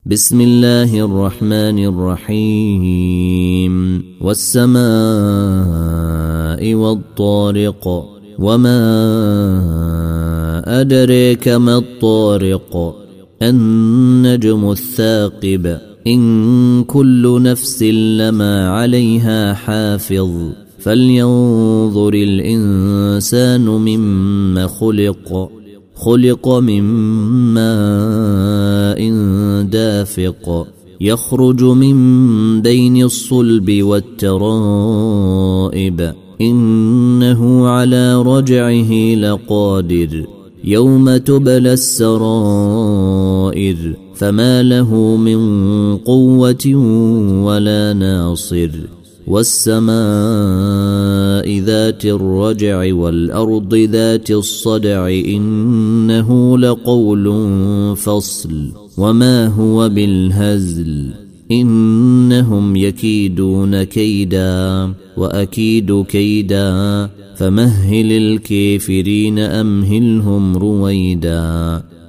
بسم الله الرحمن الرحيم والسماء والطارق وما أدريك ما الطارق النجم الثاقب إن كل نفس لما عليها حافظ فلينظر الإنسان مما خلق من ماء دافق يخرج من بين الصلب والترائب إنه على رجعه لقادر يوم تبلى السرائر فما له من قوة ولا ناصر والسماء ذات الرجع والأرض ذات الصدع إنه لقول فصل وما هو بالهزل إنهم يكيدون كيدا وأكيد كيدا فمهل الكافرين أمهلهم رويدا